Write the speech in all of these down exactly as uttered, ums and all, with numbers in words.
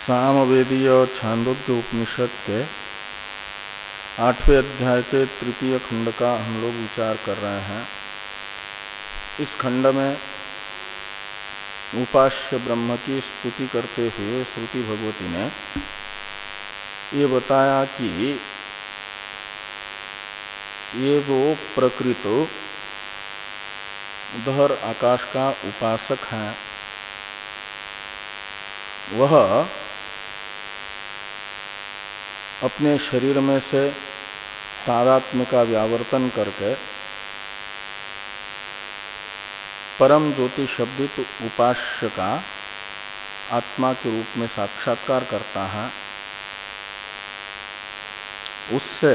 सामवेदीय छांदोग्य उपनिषद के आठवें अध्याय के तृतीय खंड का हम लोग विचार कर रहे हैं। इस खंड में उपास्य ब्रह्म की स्तुति करते हुए श्रुति भगवती ने ये बताया कि ये जो प्रकृत दहर आकाश का उपासक है वह अपने शरीर में से तादात्म्य का व्यावर्तन करके परम ज्योति शब्दित उपास्य का आत्मा के रूप में साक्षात्कार करता है। उससे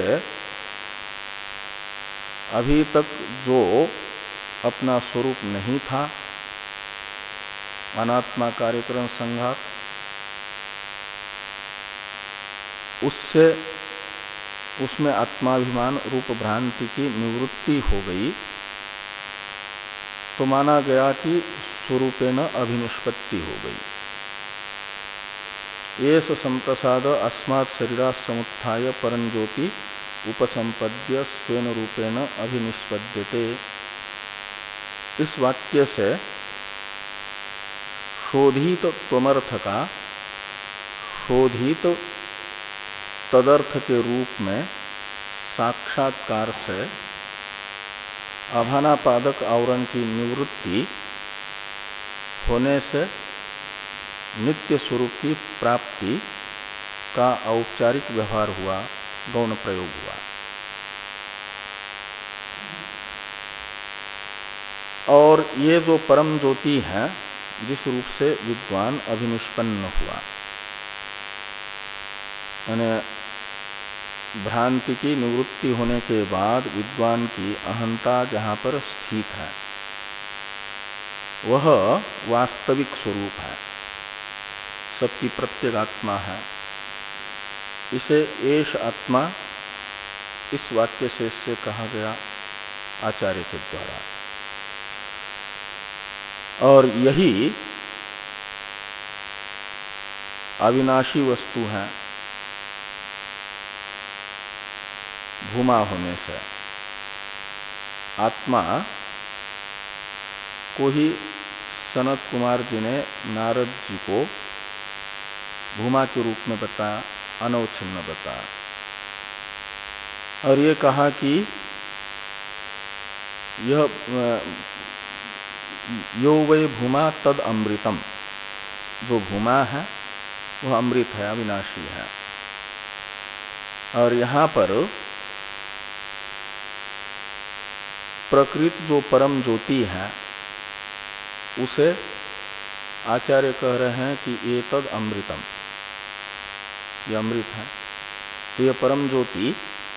अभी तक जो अपना स्वरूप नहीं था, अनात्मा कार्यक्रम संघात, उससे उसमें आत्माभिमान रूप भ्रांति की निवृत्ति हो गई, तो माना गया कि स्वरूपेण अभिनिष्पत्ति हो गई। येष संप्रसाद अस्मात् शरीरा समुत्थाय परं ज्योति उपसंपद्य स्वेन रूपेण अभिनिष्पद्यते। इस वाक्य से शोधित त्वमर्थ का शोधित तदर्थ के रूप में साक्षात्कार से आभानापादक आवरण की निवृत्ति होने से नित्य स्वरूप की प्राप्ति का औपचारिक व्यवहार हुआ, गौण प्रयोग हुआ। और ये जो परम ज्योति है जिस रूप से विद्वान अभिनिष्पन्न हुआ, यानी भ्रांति की निवृत्ति होने के बाद विद्वान की अहंता जहां पर स्थित है वह वास्तविक स्वरूप है, सबकी प्रत्यगात्मा है। इसे एष आत्मा इस वाक्य से इससे कहा गया आचार्य के द्वारा। और यही अविनाशी वस्तु है भूमा होने से। आत्मा को ही सनत कुमार जी ने नारद जी को भूमा के रूप में बताया, अनवच्छिन्न बताया। और ये कहा कि यह यो वै भूमा तद अमृतम, जो भूमा है वह अमृत है, अविनाशी है। और यहां पर प्रकृत जो परम ज्योति है उसे आचार्य कह रहे हैं कि ये तद अमृतम, ये अमृत है। तो ये परम ज्योति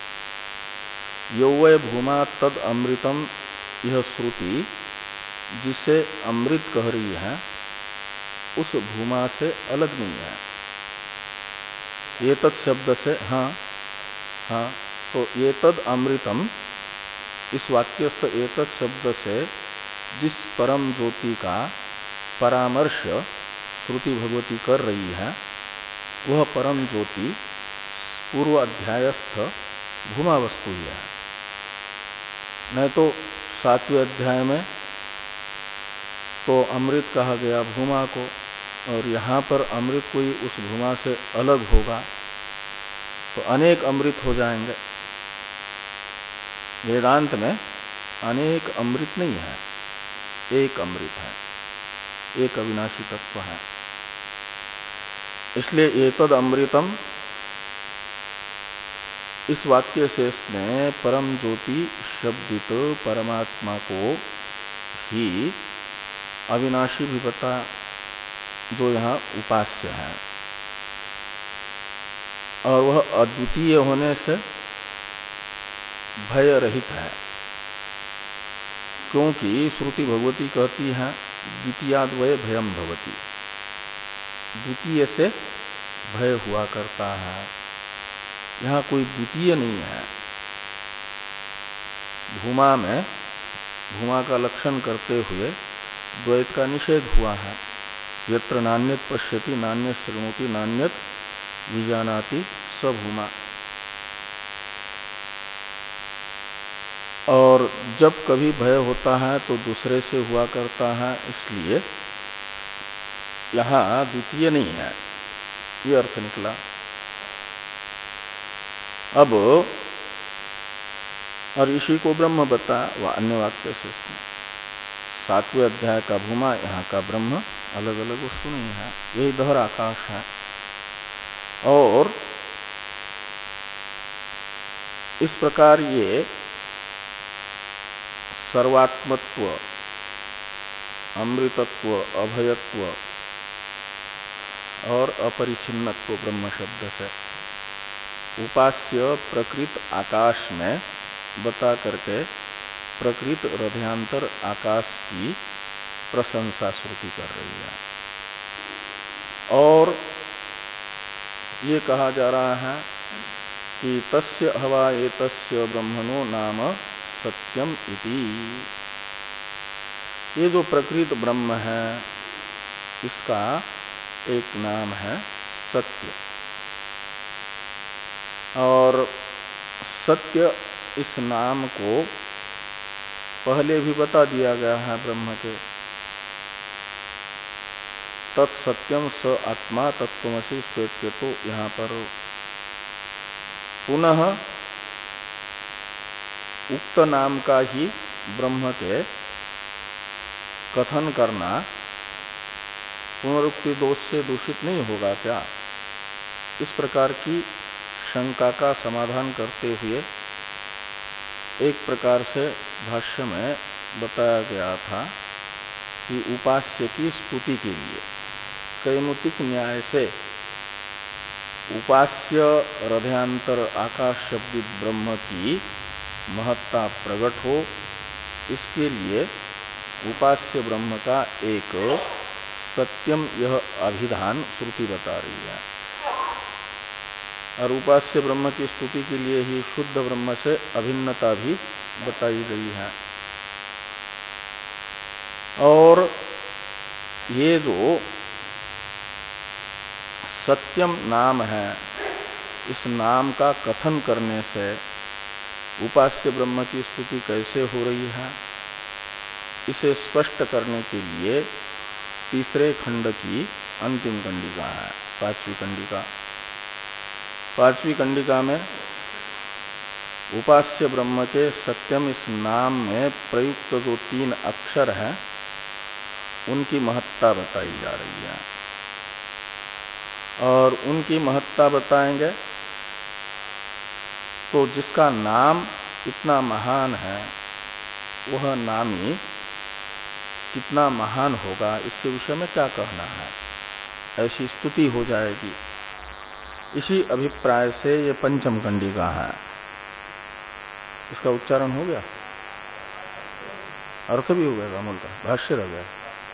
यो वै भूमा तद अमृतम, यह श्रुति जिसे अमृत कह रही है उस भूमा से अलग नहीं है। ये तत् शब्द से हाँ हाँ तो ये तद अमृतम, इस वाक्यस्थ एतत् शब्द से जिस परम ज्योति का परामर्श श्रुति भगवती कर रही है वह परम ज्योति पूर्व अध्यायस्थ भूमा वस्तु ही है। नहीं तो सातवें अध्याय में तो अमृत कहा गया भूमा को, और यहाँ पर अमृत कोई उस भूमा से अलग होगा तो अनेक अमृत हो जाएंगे। वेदांत में अनेक अमृत नहीं है, एक अमृत है, एक अविनाशी तत्व है। इसलिए एतद अमृतम, इस वाक्य से इसने परम ज्योति शब्दित परमात्मा को ही अविनाशी भी बताया, जो यहाँ उपास्य है। और वह अद्वितीय होने से भय रहित है, क्योंकि श्रुति भगवती कहती है द्वितीयाद्वय भयम भवति, द्वितीय से भय हुआ करता है। यहाँ कोई द्वितीय नहीं है। भूमा में भूमा का लक्षण करते हुए द्वैत का निषेध हुआ है, यत्र नान्यत पश्यति नान्यत शृणोति नान्यत विजानाति स भूमा। और जब कभी भय होता है तो दूसरे से हुआ करता है, इसलिए यहां द्वितीय नहीं है, ये अर्थ निकला। अब और इसी को ब्रह्म बता व अन्य वाक्य से सातवें अध्याय का भूमा, यहाँ का ब्रह्म अलग अलग वस्तु नहीं है, यही दहर आकाश है। और इस प्रकार ये सर्वात्मत्व, अमृतत्व, अभयत्व और अपरिच्छिन्नत्व ब्रह्म शब्द से उपास्य प्रकृत आकाश में बता करके प्रकृत हृदयांतर आकाश की प्रशंसा श्रुति कर रही है। और ये कहा जा रहा है कि तस्य हवा एतस्य ब्रह्मणो नाम सत्यम इति। ये जो प्रकृत ब्रह्म है इसका एक नाम है सत्य। और सत्य इस नाम को पहले भी बता दिया गया है ब्रह्म के। तत्सत्यम स आत्मा तत्त्वमसि श्वेत्य, तो यहाँ पर पुनः उक्त नाम का ही ब्रह्म के कथन करना पुनरुक्ति दोष से दूषित नहीं होगा क्या? इस प्रकार की शंका का समाधान करते हुए एक प्रकार से भाष्य में बताया गया था कि उपास्य की स्तुति के लिए कैमुतिक न्याय से उपास्य हृदयांतर आकाश शब्दित ब्रह्म की महत्ता प्रकट हो, इसके लिए उपास्य ब्रह्म का एक सत्यम यह अभिधान श्रुति बता रही है। और उपास्य ब्रह्म की स्तुति के लिए ही शुद्ध ब्रह्म से अभिन्नता भी बताई गई है। और ये जो सत्यम नाम है, इस नाम का कथन करने से उपास्य ब्रह्म की स्तुति कैसे हो रही है, इसे स्पष्ट करने के लिए तीसरे खंड की अंतिम कंडिका है, पांचवी कंडिका। पांचवी कंडिका में उपास्य ब्रह्म के सत्यम इस नाम में प्रयुक्त जो तीन अक्षर हैं उनकी महत्ता बताई जा रही है। और उनकी महत्ता बताएंगे तो जिसका नाम इतना महान है वह नामी कितना महान होगा, इसके विषय में क्या कहना है, ऐसी स्तुति हो जाएगी। इसी अभिप्राय से ये पंचम कंडिका है। इसका उच्चारण हो गया, अर्थ भी हो गया, अमूल का भाष्य रह गया।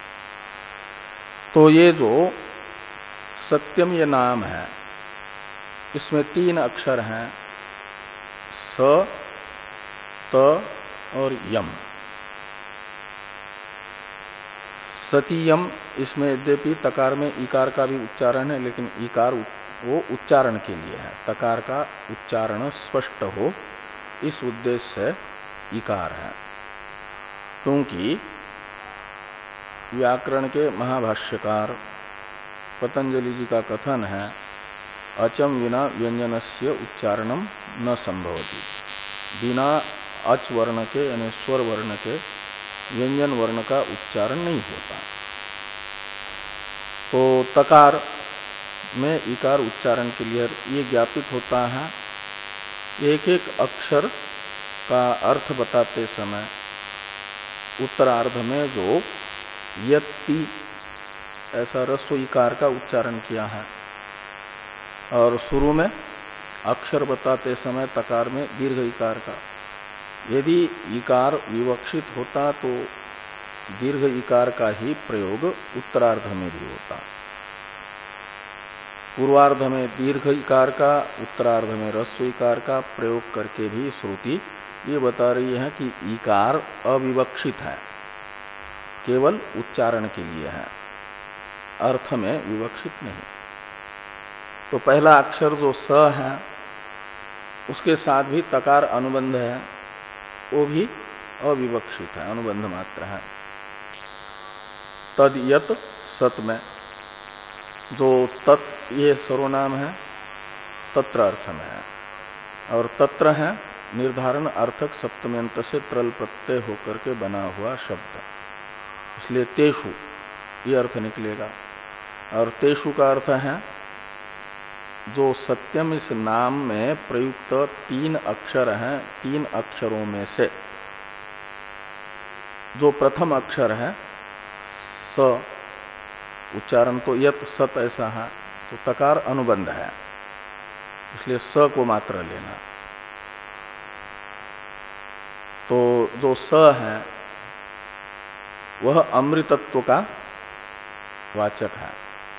तो ये जो सत्यम ये नाम है, इसमें तीन अक्षर हैं, स, त और यम। सतीयम, इसमें यद्यपि तकार में इकार का भी उच्चारण है, लेकिन इकार वो उच्चारण के लिए है, तकार का उच्चारण स्पष्ट हो इस उद्देश्य से इकार है। क्योंकि व्याकरण के महाभाष्यकार पतंजलि जी का कथन है, अचम विना व्यंजनस्य उच्चारणम न संभवति। बिना अच वर्ण के यानी स्वर वर्ण के व्यंजन वर्ण का उच्चारण नहीं होता। तो तकार में इकार उच्चारण के लिए ये ज्ञापित होता है। एक एक अक्षर का अर्थ बताते समय उत्तरार्ध में जो यत्ति ऐसा रस्व इकार का उच्चारण किया है, और शुरू में अक्षर बताते समय तकार में दीर्घ इकार का। यदि इकार विवक्षित होता तो दीर्घ इकार का ही प्रयोग उत्तरार्ध में भी होता। पूर्वार्ध में दीर्घ इकार का, उत्तरार्ध में ह्रस्व इकार का प्रयोग करके भी श्रुति ये बता रही है कि इकार अविवक्षित है, केवल उच्चारण के लिए है। अर्थ में विवक्षित नहीं। तो पहला अक्षर जो स है उसके साथ भी तकार अनुबंध है, वो भी अविवक्षित है, अनुबंध मात्र है। तद यत सत में जो तत् ये सर्वनाम है तत्र अर्थ में है, और तत्र है निर्धारण अर्थक सप्तम्यंत से त्रल प्रत्यय होकर के बना हुआ शब्द, इसलिए तेषु ये अर्थ निकलेगा। और तेषु का अर्थ है जो सत्यम इस नाम में प्रयुक्त तीन अक्षर हैं, तीन अक्षरों में से जो प्रथम अक्षर है स, उच्चारण तो यत सत ऐसा है, तो तकार अनुबंध है, इसलिए स को मात्र लेना। तो जो स है वह अमृतत्व का वाचक है।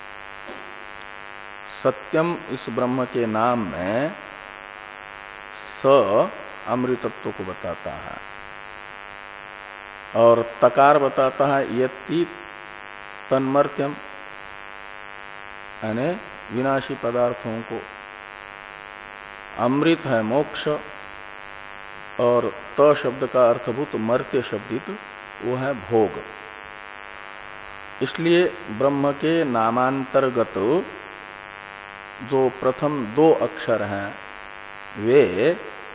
सत्यम इस ब्रह्म के नाम में स अमृतत्व को बताता है, और तकार बताता है यति तन्मर्त्यम, यानी विनाशी पदार्थों को। अमृत है मोक्ष, और त शब्द का अर्थभूत मर्त्य शब्दित वो है भोग। इसलिए ब्रह्म के नामांतर्गत जो प्रथम दो अक्षर हैं वे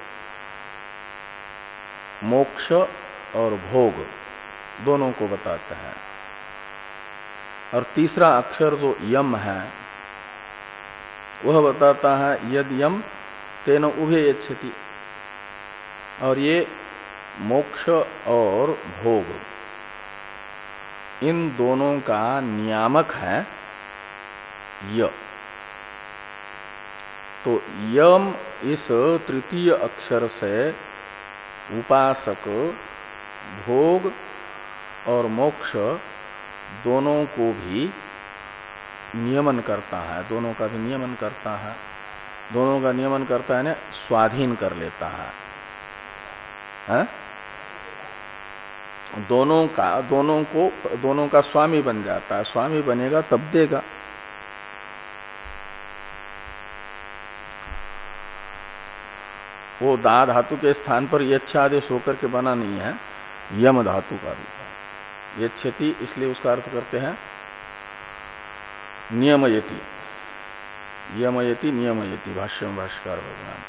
मोक्ष और भोग दोनों को बताते हैं, और तीसरा अक्षर जो यम है वह बताता है यद यम तेन उभे यच्छति, और ये मोक्ष और भोग इन दोनों का नियामक है य। तो यम इस तृतीय अक्षर से उपासक भोग और मोक्ष दोनों को भी नियमन करता है, दोनों का भी नियमन करता है, दोनों का नियमन करता है ना, स्वाधीन कर लेता है, है? दोनों का दोनों को दोनों का स्वामी बन जाता है। स्वामी बनेगा तब देगा। वो दा धातु के स्थान पर यच्छादेश होकर के बना नहीं है, यम धातु का रूप है। यच्छति इसलिए उसका अर्थ करते हैं नियमयति, यमयति नियमयति, भाष्य में भाष्यकार भगवान।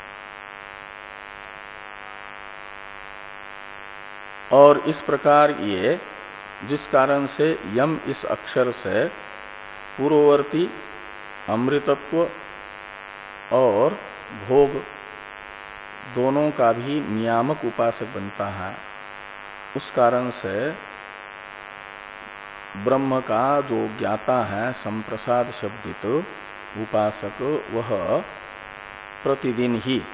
और इस प्रकार ये जिस कारण से यम इस अक्षर से पूर्ववर्ती अमृतत्व और भोग दोनों का भी नियामक उपासक बनता है, उस कारण से ब्रह्म का जो ज्ञाता है संप्रसाद शब्दित उपासक वह प्रतिदिन ही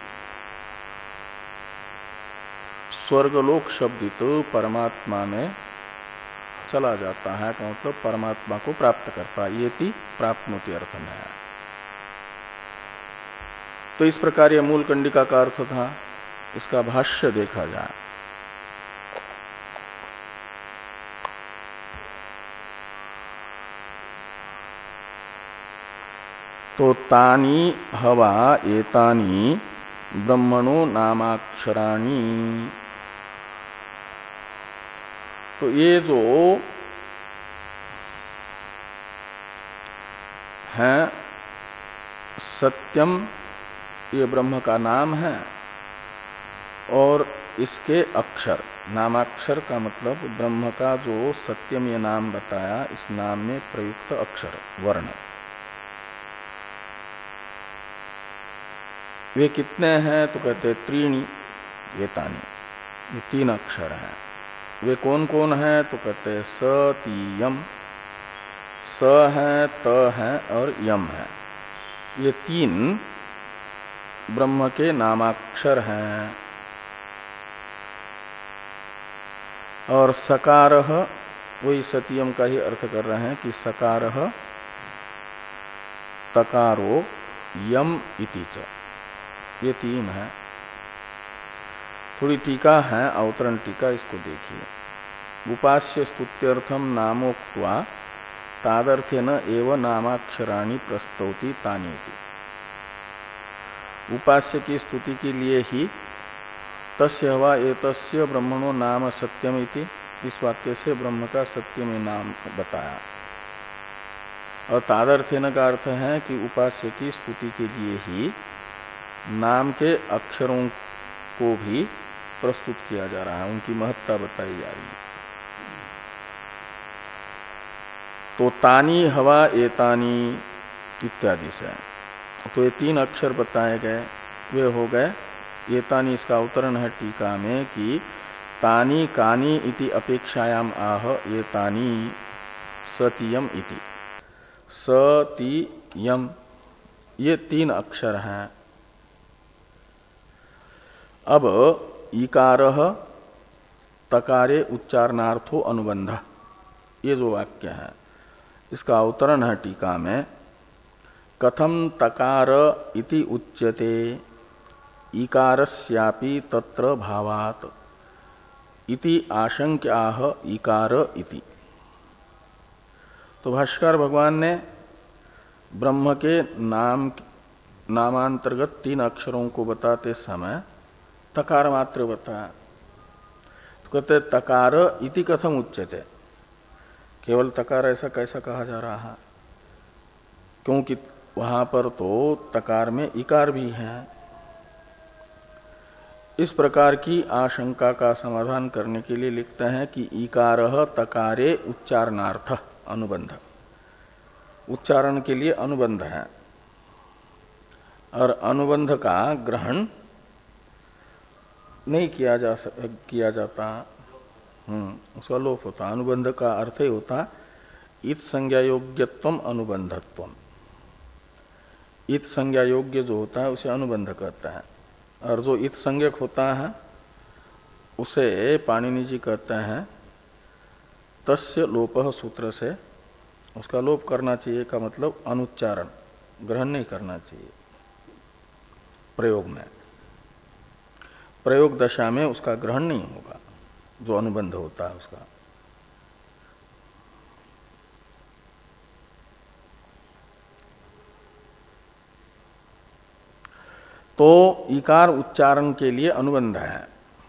स्वर्गलोक शब्दित परमात्मा में चला जाता है, का मतलब परमात्मा को प्राप्त करता है। ये ती प्राप्नोति अर्थ में है। तो इस प्रकार यह मूल कंडिका का अर्थ था। इसका भाष्य देखा जाए तो तानी हवा एतानी ब्रह्मणो नामाक्षराणि, तो ये जो है सत्यम ये ब्रह्म का नाम है, और इसके अक्षर, नामाक्षर का मतलब ब्रह्म का जो सत्यम ये नाम बताया, इस नाम में प्रयुक्त अक्षर वर्ण वे कितने हैं? तो कहते त्रीणी एतानि, ये तीन अक्षर हैं। वे कौन कौन है? तो कहते हैं स ती यम, स है, त है और यम है। ये तीन ब्रह्म के नामाक्षर हैं। और सकारः वही सतियम का ही अर्थ कर रहे हैं कि सकारः तकारो यम इति च, ये तीन है। थोड़ी टीका है, अवतरण टीका, इसको देखिए। उपास्य स्तुत्यर्थम नामोक्त्वा तादर्थेन एव नामाक्षराणि प्रस्तौति तानि। उपास्य की स्तुति के लिए ही तस्य वा एतस्य ब्रह्मणो नाम सत्यम इति, इस वाक्य से ब्रह्म का सत्य में नाम बताया। और तादर्थेन का अर्थ है कि उपास्य की स्तुति के लिए ही नाम के अक्षरों को भी प्रस्तुत किया जा रहा है, उनकी महत्ता बताई जा रही है। तो तानी हवा एतानी इत्यादि से तो ये तीन अक्षर बताए गए, वे हो गए एतानी। इसका अवतरण है टीका में कि तानी कानी इति अपेक्षायाम आह एतानी सतीयम इति। सतीयम ये तीन अक्षर हैं। अब इकारः तकारे उच्चारणार्थो अनुबंध, ये जो वाक्य है इसका अवतरण है टीका में। कथम तकार इति उच्यते इकारस्यापि तत्र भावात् इति आशंक्याह इकार इति। तो भाष्कर भगवान ने ब्रह्म के नाम नामांतर्गत तीन अक्षरों को बताते समय तकार मात्र बताया। तो कहते तकार इति कथम उच्यते, केवल तकार ऐसा कैसा कहा जा रहा है, क्योंकि वहां पर तो तकार में इकार भी है। इस प्रकार की आशंका का समाधान करने के लिए लिखते हैं कि इकारः तकारे उच्चारणार्थ अनुबंध, उच्चारण के लिए अनुबंध है और अनुबंध का ग्रहण नहीं किया जा किया जाता, हम्म उसका लोप होता। अनुबंध का अर्थ ही होता इत संज्ञा योग्यत्वम अनुबंधत्वम। इत संज्ञा योग्य जो होता है उसे अनुबंध कहता है, और जो इत संज्ञक होता है उसे पाणिनि जी कहते हैं तस्य लोपः सूत्र से उसका लोप करना चाहिए, का मतलब अनुच्चारण ग्रहण नहीं करना चाहिए प्रयोग में। प्रयोग दशा में उसका ग्रहण नहीं होगा जो अनुबंध होता है उसका। तो इकार उच्चारण के लिए अनुबंध है।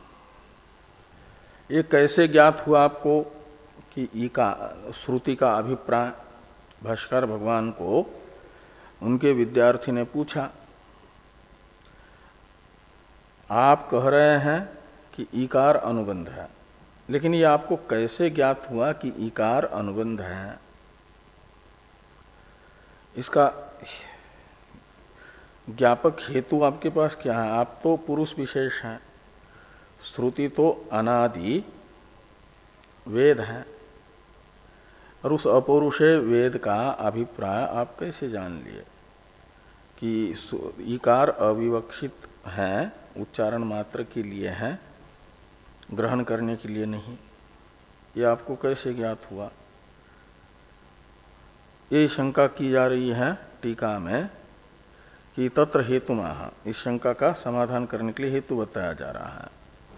ये कैसे ज्ञात हुआ आपको कि इकार श्रुति का अभिप्राय? भाष्कर भगवान को उनके विद्यार्थी ने पूछा, आप कह रहे हैं कि इकार अनुबंध है, लेकिन ये आपको कैसे ज्ञात हुआ कि इकार अनुबंध है? इसका ज्ञापक हेतु आपके पास क्या है? आप तो पुरुष विशेष हैं, श्रुति तो अनादि वेद है, और उस अपौरुषे वेद का अभिप्राय आप कैसे जान लिए कि इकार अविवक्षित है, उच्चारण मात्र के लिए है, ग्रहण करने के लिए नहीं? ये आपको कैसे ज्ञात हुआ? ये शंका की जा रही है टीका में कि तत्र हेतुमाह, इस शंका का समाधान करने के लिए हेतु बताया जा रहा है।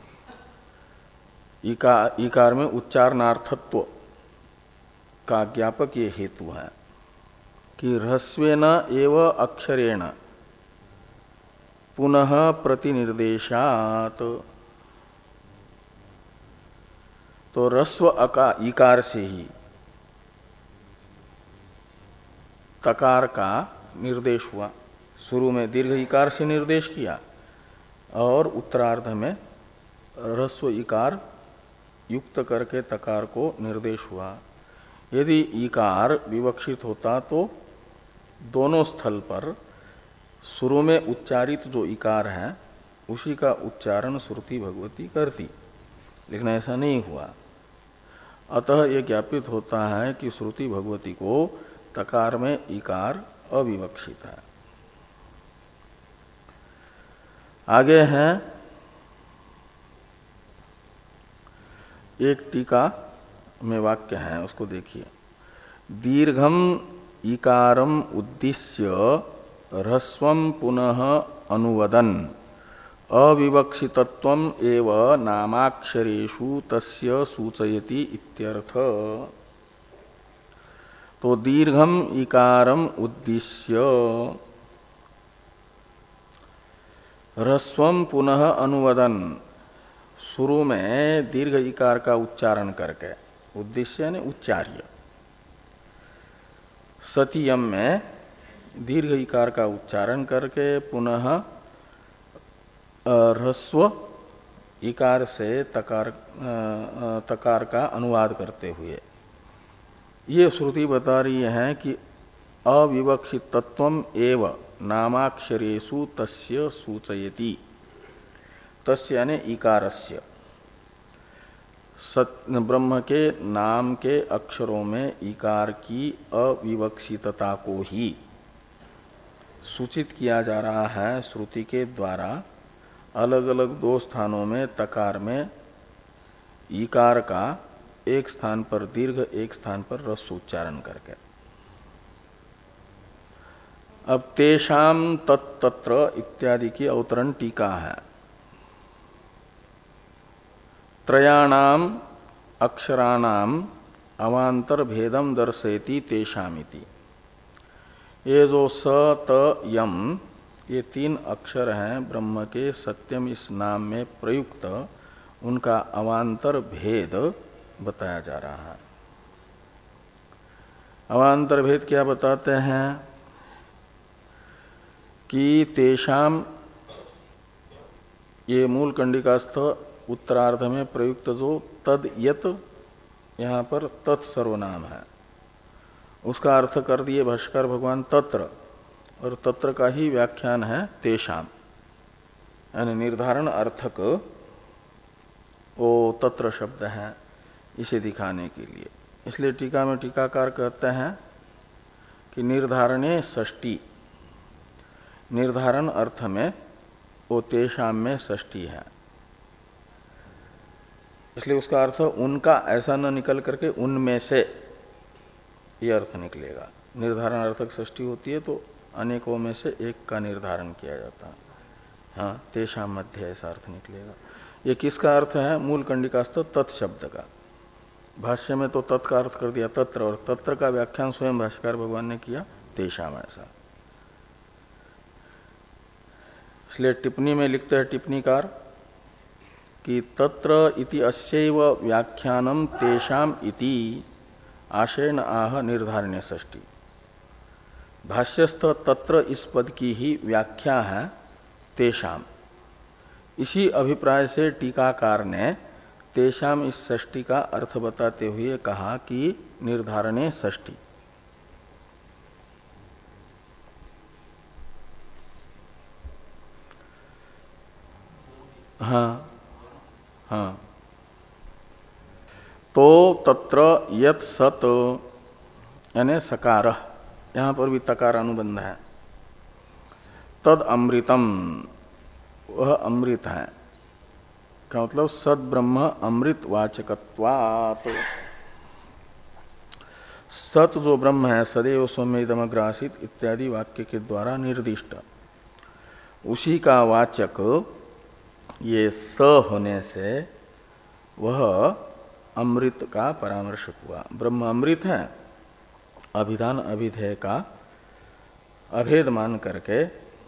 इकार, इकार में उच्चारणार्थत्व का ज्ञापक ये हेतु है कि ह्रस्वेन एव अक्षरेण पुनः प्रतिनिर्देशात। तो ह्रस्व अका इकार से ही तकार का निर्देश हुआ। शुरू में दीर्घ इकार से निर्देश किया और उत्तरार्ध में ह्रस्व इकार युक्त करके तकार को निर्देश हुआ। यदि इकार विवक्षित होता तो दोनों स्थल पर शुरू में उच्चारित जो इकार है उसी का उच्चारण श्रुति भगवती करती, लेकिन ऐसा नहीं हुआ। अतः यह ज्ञापित होता है कि श्रुति भगवती को तकार में इकार अविवक्षित है। आगे हैं एक टीका में वाक्य है, उसको देखिए। दीर्घम इकारम उद्दिश्य ह्रस्वम पुनः अनुवदन अविवक्षितत्वम एव नामाक्षरेषु तस्य सूचयति इत्यर्थ। तो दीर्घम इकारम उद्देश्य ह्रस्वम पुनः अनुवदन, शुरू में दीर्घ इकार का उच्चारण करके, उद्देश्य यानी उच्चार्य, सतियम में दीर्घ इकार का उच्चारण करके पुनः ह्रस्व इकार से तकार तकार का अनुवाद करते हुए ये श्रुति बता रही है कि अविवक्षित तत्वम एव नामाक्षरेषु तस्य सूचयति, तस्य यानी इकारस्य, ब्रह्म के नाम के अक्षरों में इकार की अविवक्षितता को ही सूचित किया जा रहा है श्रुति के द्वारा। अलग अलग दो स्थानों में तकार में इकार का एक स्थान पर दीर्घ एक स्थान पर ह्रस्व उच्चारण करके। अब तेषाम तत्तत्र इत्यादि की अवतरण टीका है। त्रयाणाम अक्षराणाम अवांतर भेदम दर्शयति तेषामिति। ये जो स त यम ये तीन अक्षर हैं ब्रह्म के सत्यम इस नाम में प्रयुक्त, उनका अवांतर भेद बताया जा रहा है। अवांतर भेद क्या बताते हैं कि तेषाम, ये मूल कंडिकास्थ उत्तरार्ध में प्रयुक्त जो तद यत, यहाँ पर तत्सर्वनाम है, उसका अर्थ कर दिए भाष्कर भगवान तत्र, और तत्र का ही व्याख्यान है तेषाम, यानी निर्धारण अर्थक वो तत्र शब्द है इसे दिखाने के लिए। इसलिए टीका में टीकाकार कहते हैं कि निर्धारणे षष्ठी, निर्धारण अर्थ में वो तेषाम में षष्ठी है, इसलिए उसका अर्थ उनका ऐसा न निकल करके उनमें से ये अर्थ निकलेगा। निर्धारण अर्थक षष्ठी होती है तो अनेकों में से एक का निर्धारण किया जाता है। हाँ, तेषाम मध्य ऐसा अर्थ निकलेगा। ये किसका अर्थ है? मूल कंडिकास्थ तत्शब्द का। भाष्य में तो तत् का अर्थ कर दिया तत्र, और तत्र का व्याख्यान स्वयं भाष्यकार भगवान ने किया तेषाम ऐसा। इसलिए टिप्पणी में लिखते हैं टिप्पणीकार कि तत्र इति अस्यैव व्याख्यानम तेषाम इति आशयन आह निर्धारण्य षष्ठी। भाष्यस्थ तत्र इस पद की ही व्याख्या है तेषाम। इसी अभिप्राय से टीकाकार ने तेषाम इस षष्ठी का अर्थ बताते हुए कहा कि निर्धारणे षष्ठी। हाँ हाँ, तो तत्र यत् सत यानी सकार, यहां पर भी तकार अनुबंध है। तद अमृतम, वह अमृत है। क्या मतलब? सद ब्रह्म अमृत वाचकत्वात्। सत जो ब्रह्म है सदैव सौम्यदमग्र आसीत् इत्यादि वाक्य के द्वारा निर्दिष्ट, उसी का वाचक ये स होने से वह अमृत का परामर्शक हुआ। ब्रह्म अमृत है, अभिधान अभिधेय का अभेद मान करके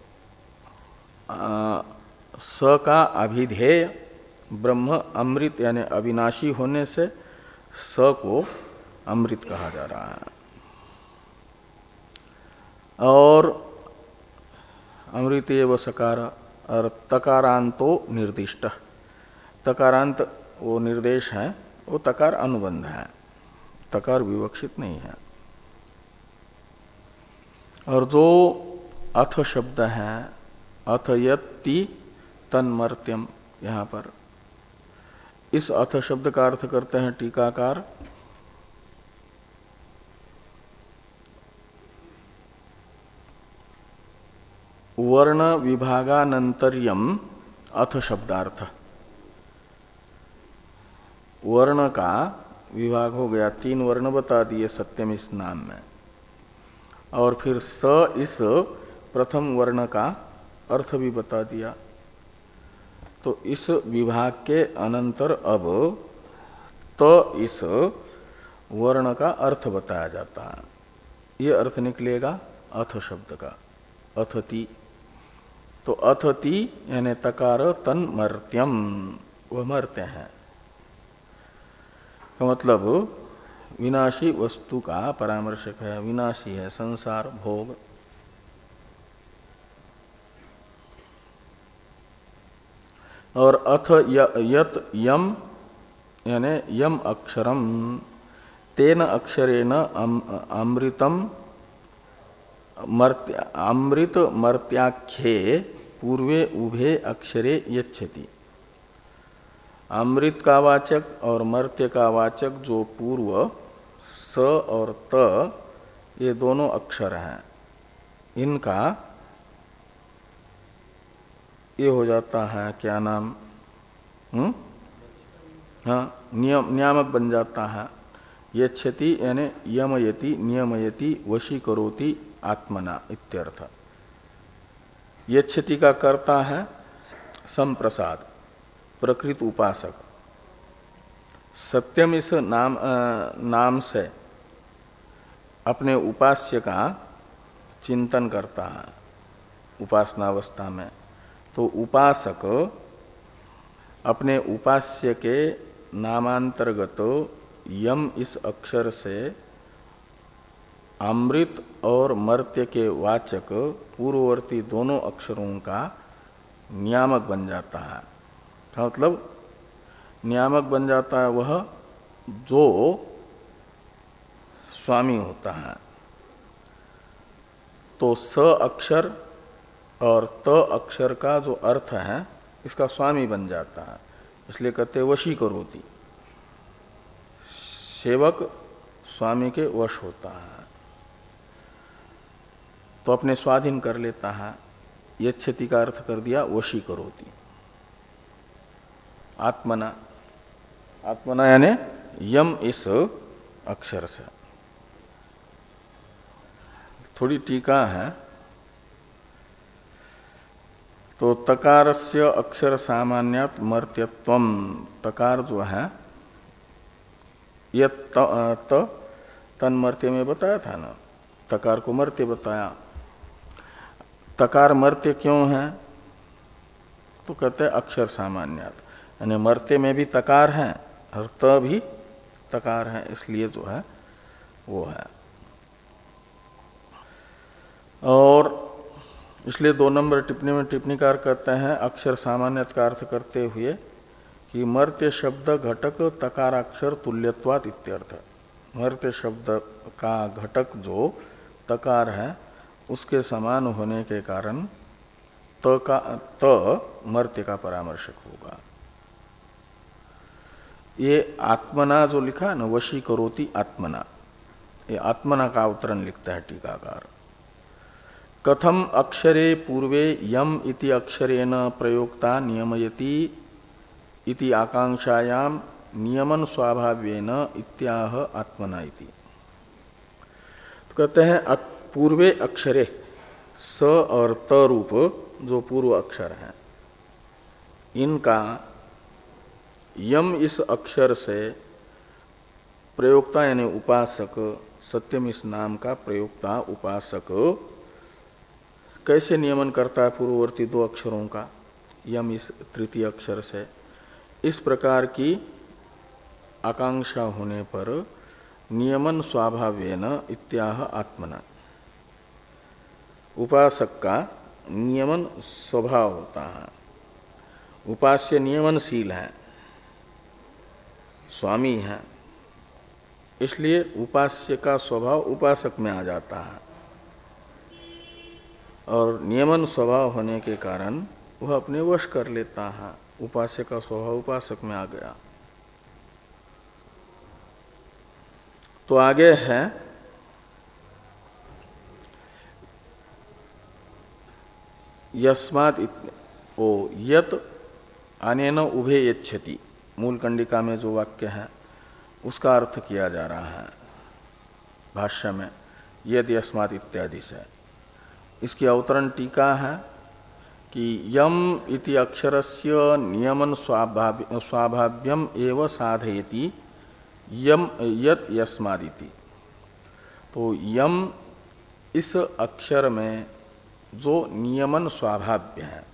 आ, स का अभिधेय ब्रह्म अमृत यानी अविनाशी होने से स को अमृत कहा जा रहा है। और अमृत एव सकार, और तकारांतो निर्दिष्ट, तकारांत वो निर्देश है, वो तकार अनुबंध है, तकार विवक्षित नहीं है। और जो अथ शब्द है, अथ यत्ति तन्मर्त्यम, यहां पर इस अथ शब्द का अर्थ करते हैं टीकाकार वर्ण विभागानंतर्यम अथ शब्दार्थ। वर्ण का विभाग हो गया, तीन वर्ण बता दिए सत्यम इस नाम में, और फिर स इस प्रथम वर्ण का अर्थ भी बता दिया। तो इस विभाग के अनंतर अब त इस वर्ण का अर्थ बताया जाता है। ये अर्थ निकलेगा अथ शब्द का, अथति। तो अथति यानी तकार तन मर्त्यम, वह मर्त्य है का मतलब विनाशी वस्तु का परामर्शक है, विनाशी है, संसार भोग। और अथ यत यम यानी यम अक्षरम तेन अक्षरेण अमृतम मर्त्य अमृत मर्त्याख्ये पूर्वे उभे अक्षरे यच्छति। अमृत का वाचक और मर्त्य का वाचक जो पूर्व स और त ये दोनों अक्षर हैं, इनका ये हो जाता है क्या नाम, हम्म हाँ नियम नियामक बन जाता है। यच्छति यानी यमयति नियमयति वशी करोति आत्मना इत्यर्थ। यच्छति का कर्ता है संप्रसाद प्रकृत उपासक। सत्यम इस नाम आ, नाम से अपने उपास्य का चिंतन करता है उपासनावस्था में। तो उपासक अपने उपास्य के नामांतर्गत यम इस अक्षर से अमृत और मर्त्य के वाचक पूर्ववर्ती दोनों अक्षरों का नियामक बन जाता है। मतलब नियामक बन जाता है वह जो स्वामी होता है। तो स अक्षर और त अक्षर का जो अर्थ है इसका स्वामी बन जाता है, इसलिए कहते वशी करोति। सेवक स्वामी के वश होता है तो अपने स्वाधीन कर लेता है। यच्छति का अर्थ कर दिया वशी करोति। आत्मना, आत्मना यानी यम इस अक्षर से। थोड़ी टीका है तो तकारस्य अक्षर सामान्यात मर्त्यत्वम, तकार जो है यत त तन्मर्त्य में बताया था ना, तकार को मर्त्य बताया। तकार मर्त्य क्यों है तो कहते हैं अक्षर सामान्यात, यानी मर्त्य में भी तकार है और त भी तकार है, इसलिए जो है वो है। और इसलिए दो नंबर टिप्पणी में टिप्पणीकार कहते हैं अक्षर सामान्यत का अर्थ करते हुए कि मर्त्य शब्द घटक तकाराक्षर तुल्यत्वात् इत्यर्थ। मर्त्य शब्द का घटक जो तकार है उसके समान होने के कारण त का त मर्त्य का परामर्शक होगा। ये आत्मना जो लिखा है ना, वशी करोति आत्मना, ये आत्मना का अवतरण लिखता है टीकाकार। कथम अक्षरे पूर्वे यम इति अक्षरेण प्रयोक्ता नियमयति इति आकांक्षायाम नियमन स्वाभाव्येन इत्याह आत्मना इति। तो कहते हैं पूर्वे अक्षरे स और त रूप जो पूर्व अक्षर हैं, इनका यम इस अक्षर से प्रयोक्ता यानी उपासक, सत्यम इस नाम का प्रयोक्ता उपासक कैसे नियमन करता है पूर्ववर्ती दो अक्षरों का, यम इस तृतीय अक्षर से। इस प्रकार की आकांक्षा होने पर नियमन स्वाभावेन इत्याह आत्मना, उपासक का नियमन स्वभाव होता है। उपास्य नियमनशील है, स्वामी है, इसलिए उपास्य का स्वभाव उपासक में आ जाता है और नियमन स्वभाव होने के कारण वह अपने वश कर लेता है। उपास्य का स्वभाव उपासक में आ गया। तो आगे है यस्मात् ओ यत अनेन उभे यच्छति, मूल कंडिका में जो वाक्य है उसका अर्थ किया जा रहा है भाष्य में यद यस्मात् इत्यादि से। इसकी अवतरण टीका है कि यम इति अक्षरस्य नियमन स्वाभाव्य स्वाभाव्यम एव साधयति यम यत यस्मादिति। तो यम इस अक्षर में जो नियमन स्वाभाव्य है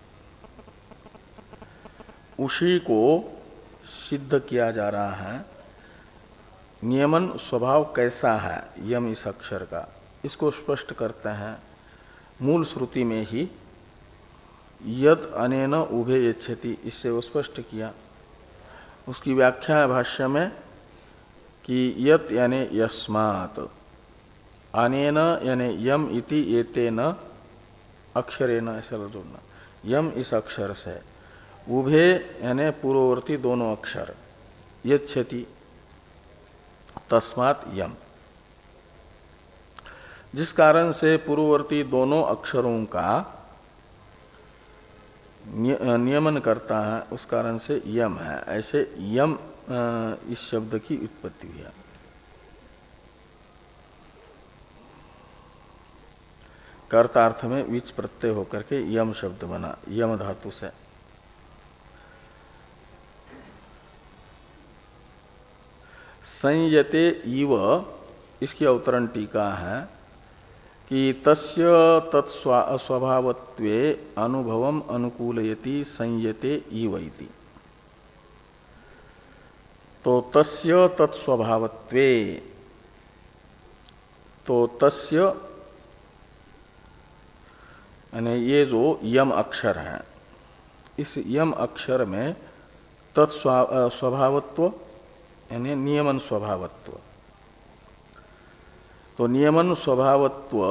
उसी को सिद्ध किया जा रहा है। नियमन स्वभाव कैसा है यम इस अक्षर का, इसको स्पष्ट करते हैं मूल श्रुति में ही। यद अनेन उभे यच्छति, इससे वो स्पष्ट किया। उसकी व्याख्या है भाष्य में कि यत यानी यस्मात्, अनेन यानी यम इति एतेन अक्षरेण, ऐसा जोड़ना। यम इस अक्षर से, उभे यानी पूर्ववर्ती दोनों अक्षर, यच्छति तस्मात् यम, जिस कारण से पूर्ववर्ती दोनों अक्षरों का नियमन करता है उस कारण से यम है। ऐसे यम इस शब्द की उत्पत्ति हुई है। कर्तार्थ में विच प्रत्यय होकर के यम शब्द बना, यम धातु से। संयते इव, इसकी अवतरण टीका है कि तस्य तत्स्वभावत्वे अनुभवम अनुकूलयति संयते इव इति। तो तस्य तत्स्वभावत्वे, तो तस्य यानी ये जो यम अक्षर है, इस यम अक्षर में तत्स्वभावत्व यानी नियमन स्वभावत्व, तो नियमन स्वभावत्व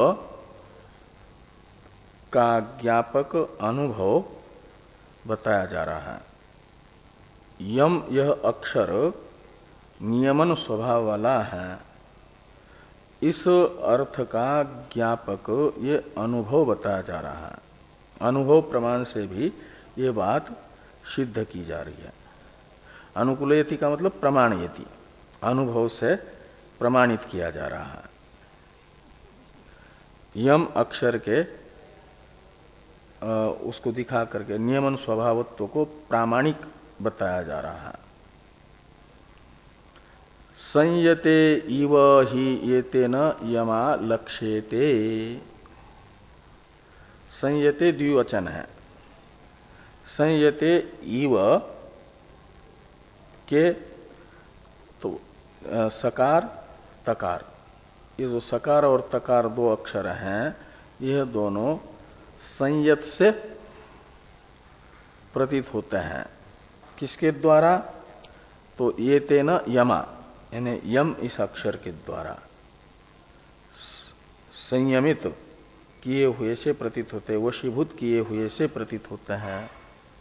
का ज्ञापक अनुभव बताया जा रहा है। यम यह अक्षर नियमन स्वभाव वाला है, इस अर्थ का ज्ञापक ये अनुभव बताया जा रहा है। अनुभव प्रमाण से भी ये बात सिद्ध की जा रही है। अनुकूलयति का मतलब प्रमाणयति, अनुभव से प्रमाणित किया जा रहा है। यम अक्षर के आ, उसको दिखा करके नियमन स्वभावत्व को प्रामाणिक बताया जा रहा है। संयते इव ही येतेन यमा लक्ष्येते, संयते द्विवचन है। संयते इव के तो सकार तकार, ये जो सकार और तकार दो अक्षर हैं, यह दोनों संयत से प्रतीत होते हैं। किसके द्वारा? तो ये तेन यमा यानी यम इस अक्षर के द्वारा संयमित किए हुए से प्रतीत होते, वशीभूत किए हुए से प्रतीत होते हैं।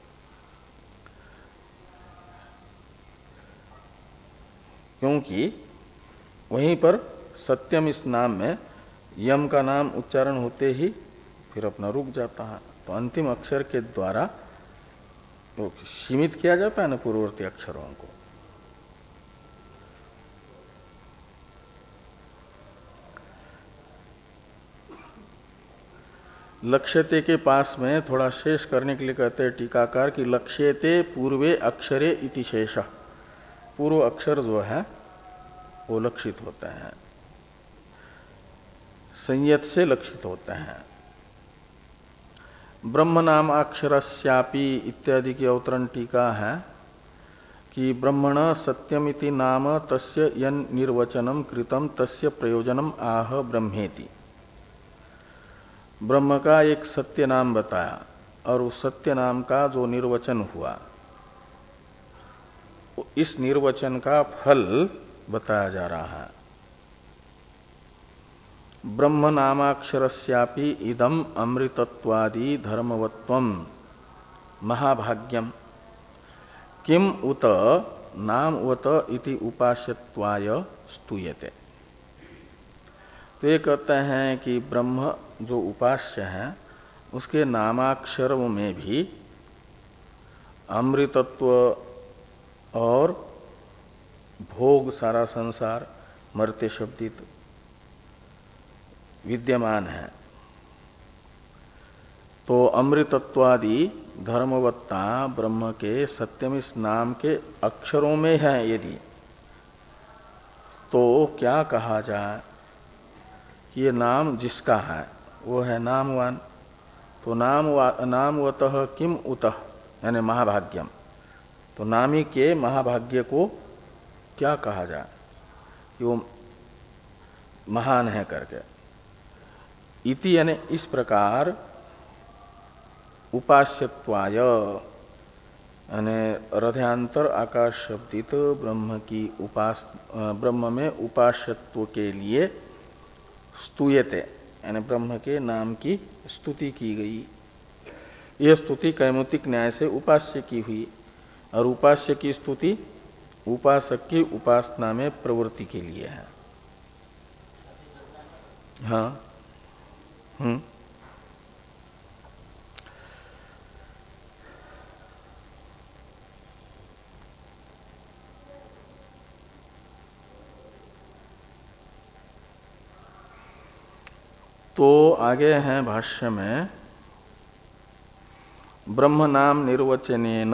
क्योंकि वहीं पर सत्यम इस नाम में यम का नाम उच्चारण होते ही फिर अपना रुक जाता है, तो अंतिम अक्षर के द्वारा तो सीमित किया जाता है ना पूर्ववर्ती अक्षरों को। लक्ष्यते के पास में थोड़ा शेष करने के लिए कहते हैं टीकाकार कि लक्ष्यते पूर्वे अक्षरे इति शेषः, पूर्व अक्षर जो है वो लक्षित होते हैं, संयत से लक्षित होते हैं। ब्रह्म नाम अक्षरस्यापि इत्यादि की अवतरण टीका है कि ब्रह्मण सत्यमिति नाम तस्य यन निर्वचनम कृतम तस्य प्रयोजनम आह ब्रह्मेति। ब्रह्म का एक सत्य नाम बताया और उस सत्य नाम का जो निर्वचन हुआ, इस निर्वचन का फल बताया जा रहा है। ब्रह्म नामाक्षरस्यापि इदम अमृतत्वादि धर्मवत्वम महाभाग्यम किम उत नामवत इति उपास्यत्वाय स्तूयते। तो ये कहते हैं कि ब्रह्म जो उपास्य है उसके नामाक्षर में भी अमृतत्व और भोग सारा संसार मरते शब्दित विद्यमान है। तो अमृतत्वादि धर्मवत्ता ब्रह्म के सत्यम इस नाम के अक्षरों में है यदि, तो क्या कहा जाए कि ये नाम जिसका है वो है नामवान। तो नाम नामवतः किम उतः यानी महाभाग्यम, तो नामी के महाभाग्य को क्या कहा जाए कि वो महान है करके। इति यानी इस प्रकार उपास्यत्वाय यानी हृदयांतर आकाश शब्दित ब्रह्म की उपास ब्रह्म में उपास्यत्व के लिए स्तूयते यानी ब्रह्म के नाम की स्तुति की गई। यह स्तुति कैमुतिक न्याय से उपास्य की हुई, और उपास्य की स्तुति उपासक की उपासना में प्रवृत्ति के लिए है। हाँ हम्म तो आगे हैं भाष्य में ब्रह्म नाम निर्वचनेन,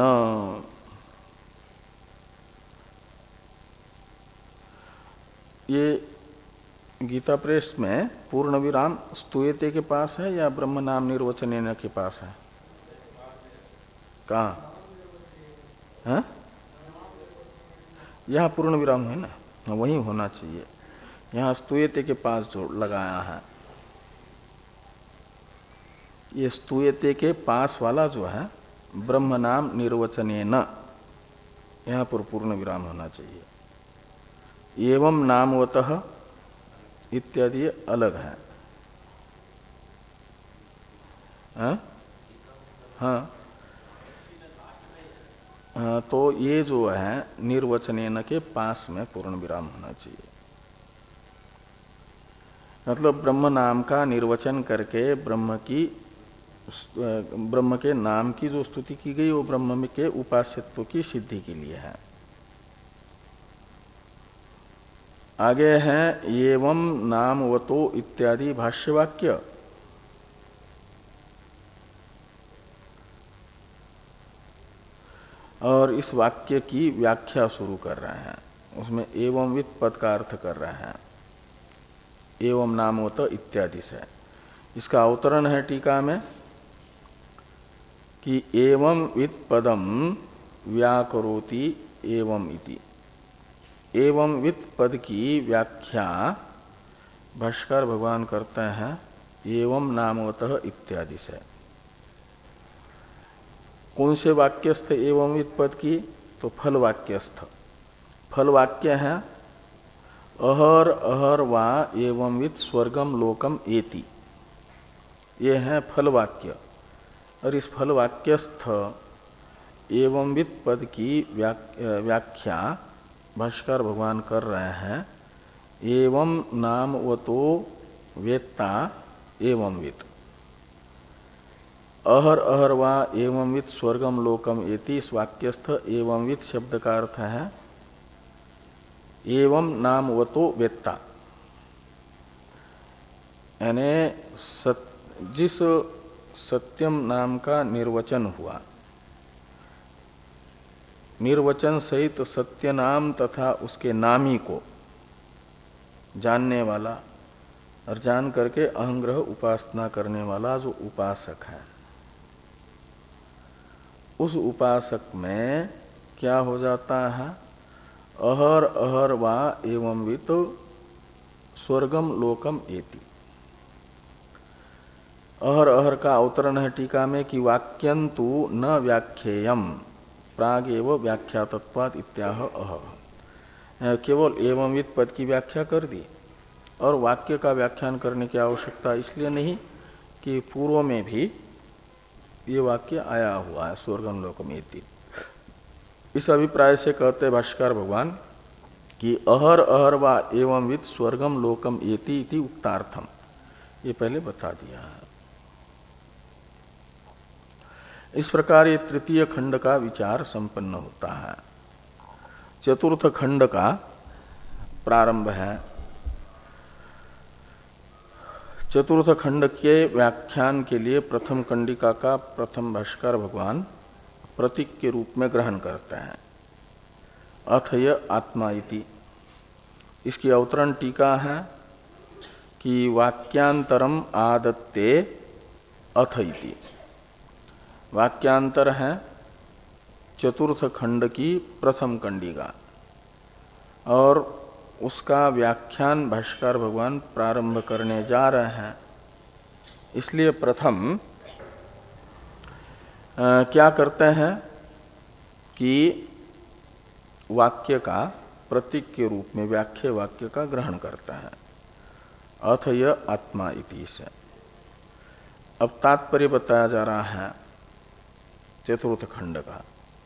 ये गीता प्रेस में पूर्ण विराम स्तुयते के पास है या ब्रह्म नाम निर्वचनेन के पास है? कहाँ है? यहाँ पूर्ण विराम है ना, वही होना चाहिए। यहाँ स्तुयते के पास जो लगाया है, ये स्तुयते के पास वाला जो है ब्रह्म नाम निर्वचनेन, यहाँ पर पूर्ण विराम होना चाहिए। एवं नामवतः इत्यादि अलग है। हाँ? हाँ? हाँ, तो ये जो है निर्वचनेन के पास में पूर्ण विराम होना चाहिए। मतलब ब्रह्म नाम का निर्वचन करके ब्रह्म की ब्रह्म के नाम की जो स्तुति की गई वो ब्रह्म के उपास्यत्व की सिद्धि के लिए है। आगे है एवं नामवतो इत्यादि भाष्यवाक्य। और इस वाक्य की व्याख्या शुरू कर रहे हैं, उसमें एवं वित पद का अर्थ कर रहे हैं एवं नामवत इत्यादि से। इसका अवतरण है टीका में कि एवं वित पदम व्याकरोति एवं इति। एवं वित पद की व्याख्या भाष्कर भगवान करते हैं एवं नामवतः इत्यादि से। कौन से वाक्यस्थ एवं वित पद की? तो फल वाक्यस्थ। फल वाक्य है अहर अहर वा एवं वित स्वर्गम लोकम एति, ये है फल वाक्य। और इस फल वाक्यस्थ एवं वित पद की व्याख्या भाष्कर भगवान कर रहे हैं एवं नामवतो वेत्ता एवं वित। अहर अहर वा एवं वित स्वर्गम लोकम एति, इस वाक्यस्थ एवं वित शब्द का अर्थ है एवं नामवतो वेत्ता, यानी सत, जिस सत्यम नाम का निर्वचन हुआ, निर्वचन सहित सत्य नाम तथा उसके नामी को जानने वाला और जान करके अहंग्रह उपासना करने वाला जो उपासक है, उस उपासक में क्या हो जाता है? अहर अहर वा एवं वित स्वर्गम लोकम एति। अहर अहर का अवतरण है टीका में कि वाक्यंतु न व्याख्येयम प्राग एव व्याख्यातत्वात् इत्याह अह। केवल एवं वित पद की व्याख्या कर दी और वाक्य का व्याख्यान करने की आवश्यकता इसलिए नहीं कि पूर्व में भी ये वाक्य आया हुआ है स्वर्गम लोकम एति। इस अभिप्राय से कहते भाष्कर भगवान कि अहर अहर वा एवं वित स्वर्गम लोकम एति इति उक्तार्थम, ये पहले बता दिया है। इस प्रकार ये तृतीय खंड का विचार संपन्न होता है। चतुर्थ खंड का प्रारंभ है। चतुर्थ खंड के व्याख्यान के लिए प्रथम कंडिका का प्रथम भाष्कर भगवान प्रतीक के रूप में ग्रहण करते हैं अथय आत्मा इति। इसकी अवतरण टीका है कि वाक्यांतरम आदत्ते अथ इति। वाक्यांतर है चतुर्थ खंड की प्रथम कंडिका और उसका व्याख्यान भाष्यकार भगवान प्रारंभ करने जा रहे हैं। इसलिए प्रथम आ, क्या करते हैं कि वाक्य का प्रतीक के रूप में व्याख्या वाक्य का ग्रहण करता है। अथ यह आत्मा इति से अब तात्पर्य बताया जा रहा है चतुर्थ खंड का।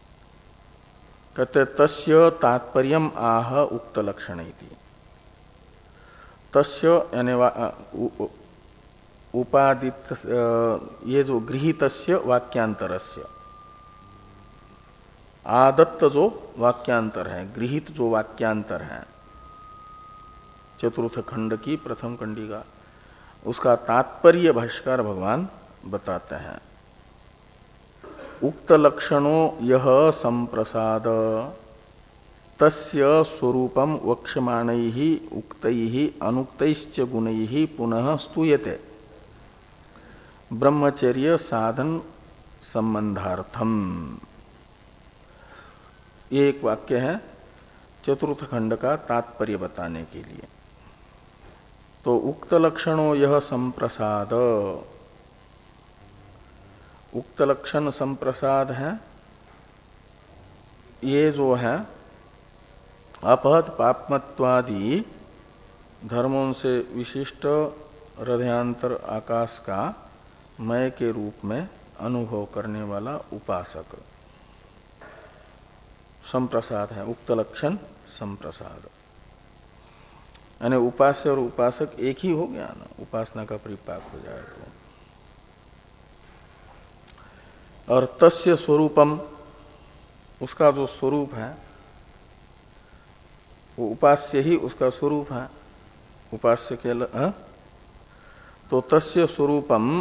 कहते तस्य तात्पर्यम आह उक्त लक्षण इति। तस्य यानी उपादित ये जो गृहीतस्य वाक्यांतरस्य आदत्त जो वाक्यांतर है, गृहीत जो वाक्यांतर है चतुर्थ खंड की प्रथम कंडिका, उसका तात्पर्य भाष्यकार भगवान बताते हैं। उक्त लक्षणों यह संप्रसाद तस्य स्वरूपम वक्ष्यमाणैः उक्तैः अनुक्तैश्च गुणैः पुनः स्तूयते ब्रह्मचर्य साधन संबंधार्थम। ये एक वाक्य है चतुर्थ खंड का तात्पर्य बताने के लिए। तो उक्त लक्षणों यह संप्रसाद, उक्त लक्षण संप्रसाद है ये जो है अपहत पापमत्वादि धर्मों से विशिष्ट हृदयांतर आकाश का मय के रूप में अनुभव करने वाला उपासक संप्रसाद है। उक्त लक्षण संप्रसाद यानी उपास्य और उपासक एक ही हो गया ना, उपासना का परिपाक हो जाए तो। और तस्य स्वरूपम, उसका जो स्वरूप है वो उपास्य ही उसका स्वरूप है, उपास्य के है? तो तस्य स्वरूपम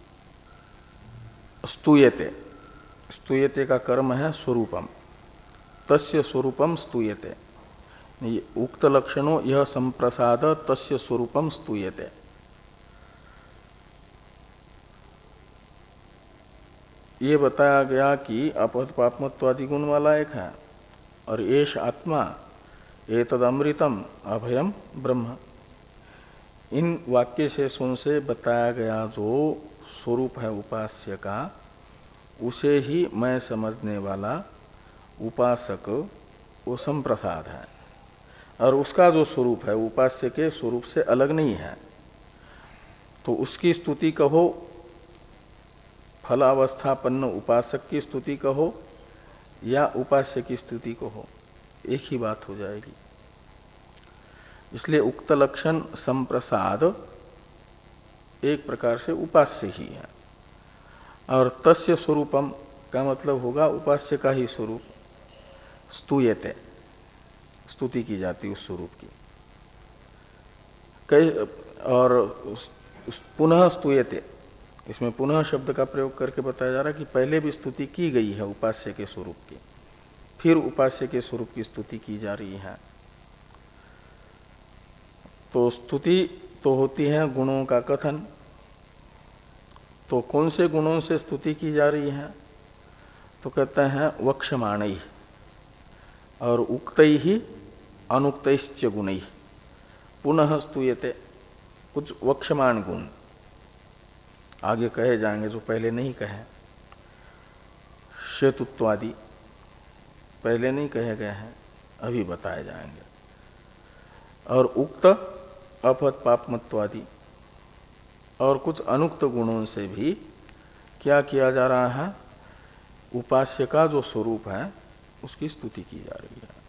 स्तूयते, स्तूयते का कर्म है स्वरूपम, तस्य स्वरूपम स्तूयते। उक्त लक्षणों यह संप्रसाद तस्य स्वरूपम स्तूयते। ये बताया गया कि अपहत पापमत्वादि गुण वाला एक है और एष आत्मा एतद अमृतम अभयम ब्रह्म। इन वाक्य से सुन से बताया गया जो स्वरूप है उपास्य का, उसे ही मैं समझने वाला उपासक वो संप्रसाद है। और उसका जो स्वरूप है उपास्य के स्वरूप से अलग नहीं है। तो उसकी स्तुति कहो, फलावस्थापन्न उपासक की स्तुति कहो या उपास्य की स्तुति कहो, एक ही बात हो जाएगी। इसलिए उक्त लक्षण संप्रसाद एक प्रकार से उपास्य ही है। और तस्य स्वरूपम का मतलब होगा उपास्य का ही स्वरूप। स्तूयते, स्तुति की जाती उस स्वरूप की। कई और पुनः स्तूयते, इसमें पुनः शब्द का प्रयोग करके बताया जा रहा है कि पहले भी स्तुति की गई है उपास्य के स्वरूप की, फिर उपास्य के स्वरूप की स्तुति की जा रही है। तो स्तुति तो होती है गुणों का कथन। तो कौन से गुणों से स्तुति की जा रही है? तो कहते हैं वक्ष्यमाणैः और उक्तैः अनुक्तैश्च गुणैः पुनः स्तूयते। कुछ वक्ष्यमाण गुण आगे कहे जाएंगे जो पहले नहीं कहे, शेतुत्वादि पहले नहीं कहे गए हैं, अभी बताए जाएंगे। और उक्त अपहत पापमत्वादि और कुछ अनुक्त गुणों से भी क्या किया जा रहा है? उपास्य का जो स्वरूप है उसकी स्तुति की जा रही है।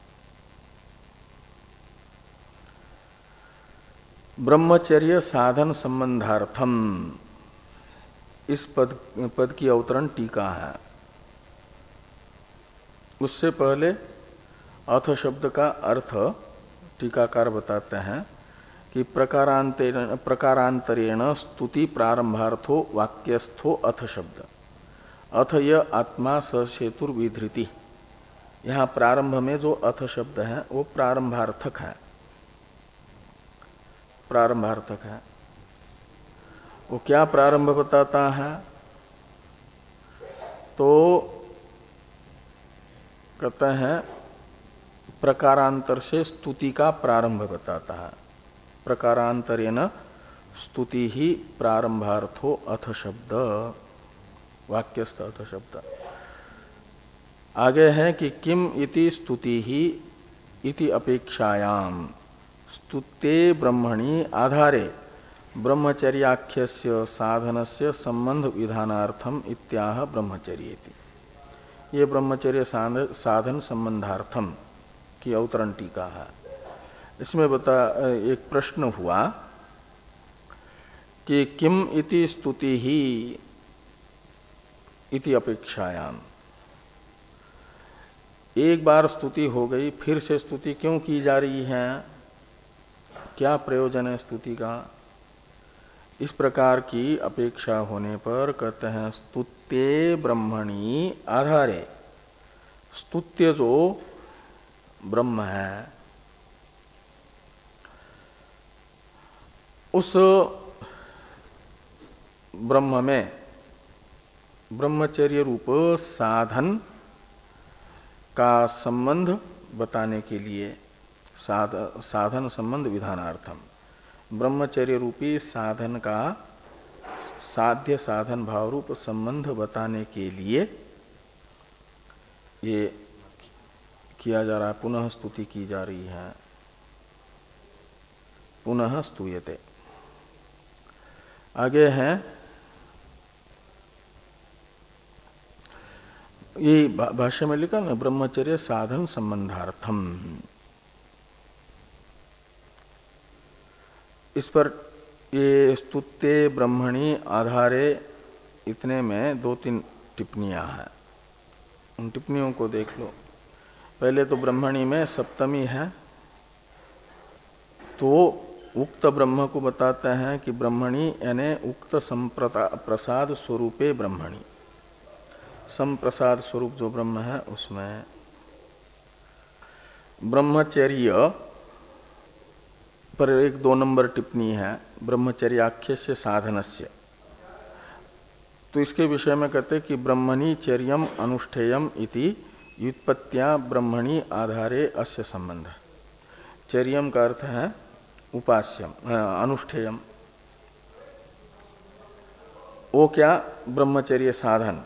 ब्रह्मचर्य साधन संबंधार्थम, इस पद पद की अवतरण टीका है। उससे पहले अथ शब्द का अर्थ टीकाकार बताते हैं कि प्रकारांतरेण प्रकारांतरेण स्तुति प्रारंभार्थो वाक्यस्थो अथ शब्द। अथ यह आत्मा ससेतुर्विधृति, यहाँ प्रारंभ में जो अथ शब्द है वो प्रारंभार्थक है। प्रारंभार्थक है। वो क्या प्रारंभ बताता है? तो कहते हैं प्रकारांतर से स्तुति का प्रारंभ बताता है। प्रकारांतरेण स्तुति ही प्रारंभार्थो अथ शब्द, वाक्यस्थ अथ शब्द। आगे है कि किम इति स्तुति ही इति अपेक्षायाम स्तुते ब्रह्मणि आधारे ब्रह्मचर्याख्यस्य साधनस्य संबंध विधानार्थम इत्याह ब्रह्मचर्येति। ये ब्रह्मचर्य साधन संबंधार्थम की अवतरण टीका है। इसमें बता एक प्रश्न हुआ कि किम इति स्तुति ही इति अपेक्षायाम, एक बार स्तुति हो गई, फिर से स्तुति क्यों की जा रही है? क्या प्रयोजन है स्तुति का? इस प्रकार की अपेक्षा होने पर कहते हैं स्तुत्ये ब्रह्मणि आधारे, स्तुत्य जो ब्रह्म है उस ब्रह्म में ब्रह्मचर्य रूप साधन का संबंध बताने के लिए, साध, साधन संबंध विधानार्थम, ब्रह्मचर्य रूपी साधन का साध्य साधन भाव रूप संबंध बताने के लिए ये किया जा रहा है, पुनः स्तुति की जा रही है। पुनः स्तूयते। आगे है ये भाष्य में लिखा ना, ब्रह्मचर्य साधन संबंधार्थम। इस पर ये स्तुत्ते ब्रह्मणि आधारे इतने में दो तीन टिप्पणियां हैं, उन टिप्पणियों को देख लो। पहले तो ब्रह्मणि में सप्तमी है, तो उक्त ब्रह्म को बताते हैं कि ब्रह्मणि यानी उक्त संप्रसाद स्वरूपे ब्रह्मणि, संप्रसाद स्वरूप जो ब्रह्म है उसमें। ब्रह्मचर्य पर एक दो नंबर टिप्पणी है, ब्रह्मचर्याख्य से साधनस्य। तो इसके विषय में कहते कि ब्रह्मणि चर्यम अनुष्ठेयम इति व्युत्पत्त्या ब्रह्मणि आधारे अस्य संबंध। चर्यम का अर्थ है उपास्यम, अनुष्ठेयम। वो क्या? ब्रह्मचर्य साधन।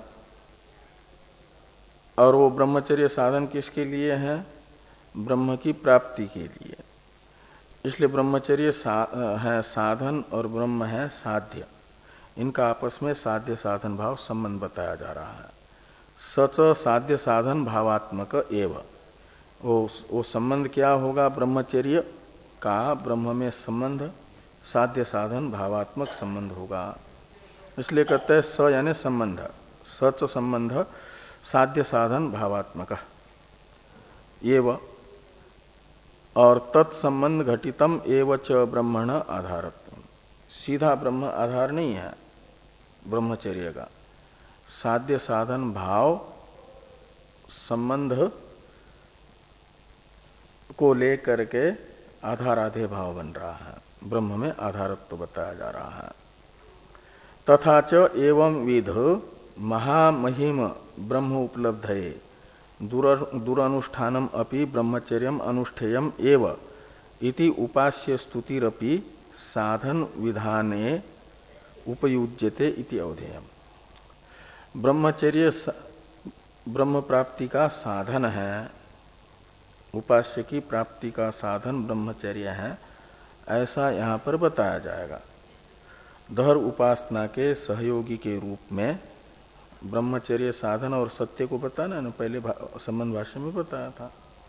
और वो ब्रह्मचर्य साधन किसके लिए है? ब्रह्म की प्राप्ति के लिए। इसलिए ब्रह्मचर्य सा, है साधन और ब्रह्म है साध्य। इनका आपस में साध्य साधन भाव संबंध बताया जा रहा है। सच साध्य साधन भावात्मक एव, वो वो संबंध क्या होगा? ब्रह्मचर्य का ब्रह्म में संबंध साध्य साधन भावात्मक संबंध होगा। इसलिए कहते हैं स यानी संबंध, सच संबंध साध्य साधन भावात्मक एव, और तत्संबंध घटितम एव च ब्रह्मण आधारत्व। सीधा ब्रह्म आधार नहीं है ब्रह्मचर्य का, साध्य साधन भाव संबंध को लेकर के आधाराधे भाव बन रहा है, ब्रह्म में आधारत्व बताया जा रहा है। तथा च एवं विध महामहिम ब्रह्म उपलब्धये दुरानुष्ठानम अपि ब्रह्मचर्यम अनुष्ठेयम एव इति उपास्य स्तुतिरपि साधन विधाने उपयुज्यते इति अवधेयम। ब्रह्मचर्य ब्रह्म प्राप्ति का साधन है, उपास्य की प्राप्ति का साधन ब्रह्मचर्य है, ऐसा यहाँ पर बताया जाएगा। धर उपासना के सहयोगी के रूप में ब्रह्मचर्य साधन और सत्य को बताना ना, पहले संबंध भाष्य में बताया था।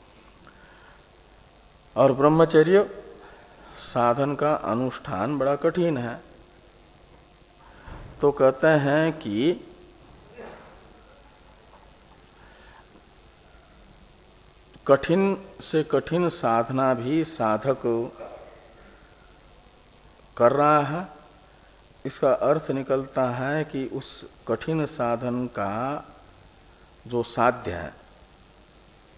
और ब्रह्मचर्य साधन का अनुष्ठान बड़ा कठिन है, तो कहते हैं कि कठिन से कठिन साधना भी साधक कर रहा है। इसका अर्थ निकलता है कि उस कठिन साधन का जो साध्य है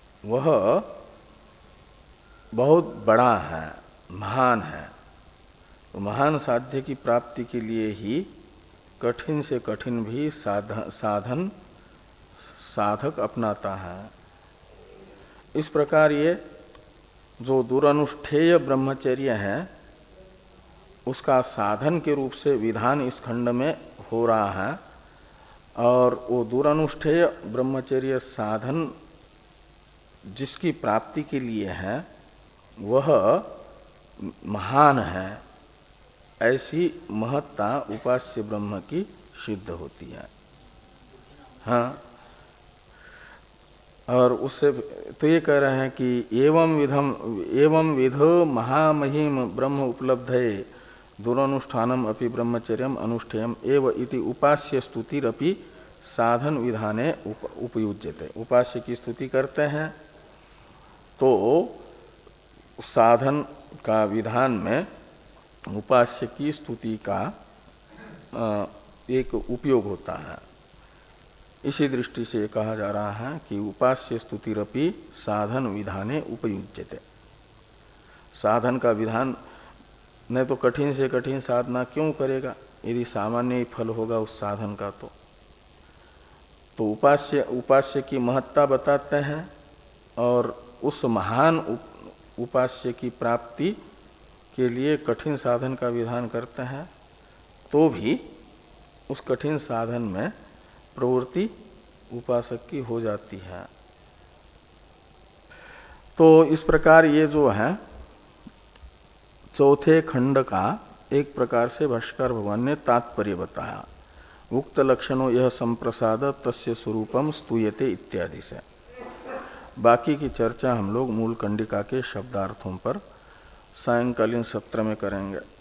वह बहुत बड़ा है, महान है, तो महान साध्य की प्राप्ति के लिए ही कठिन से कठिन भी साधन, साधन साधक अपनाता है। इस प्रकार ये जो दुरनुष्ठेय ब्रह्मचर्य है उसका साधन के रूप से विधान इस खंड में हो रहा है, और वो दुरनुष्ठेय ब्रह्मचर्य साधन जिसकी प्राप्ति के लिए है वह महान है, ऐसी महत्ता उपास्य ब्रह्म की सिद्ध होती है। हाँ, और उससे तो ये कह रहे हैं कि एवं विधम एवं विधो महामहिम ब्रह्म उपलब्धये दुरनुष्ठानम अपि ब्रह्मचर्यम अनुष्ठेयम एव इति उपास्य स्तुतिरपि साधन विधाने उप, उपयुज्यते। उपास्य की स्तुति करते हैं तो साधन का विधान में उपास्य की स्तुति का एक उपयोग होता है। इसी दृष्टि से कहा जा रहा है कि उपास्य स्तुतिरपि साधन विधाने उपयुज्यते। साधन का विधान नहीं तो कठिन से कठिन साधना क्यों करेगा यदि सामान्य ही फल होगा उस साधन का। तो तो उपास्य उपास्य की महत्ता बताते हैं और उस महान उप, उपास्य की प्राप्ति के लिए कठिन साधन का विधान करते हैं, तो भी उस कठिन साधन में प्रवृत्ति उपासक की हो जाती है। तो इस प्रकार ये जो है चौथे खंड का एक प्रकार से भाष्कर भगवान ने तात्पर्य बताया। उक्त लक्षणों यह संप्रसाद तस्य स्वरूपम स्तूयते इत्यादि से। बाकी की चर्चा हम लोग मूल कंडिका के शब्दार्थों पर सायंकालीन सत्र में करेंगे।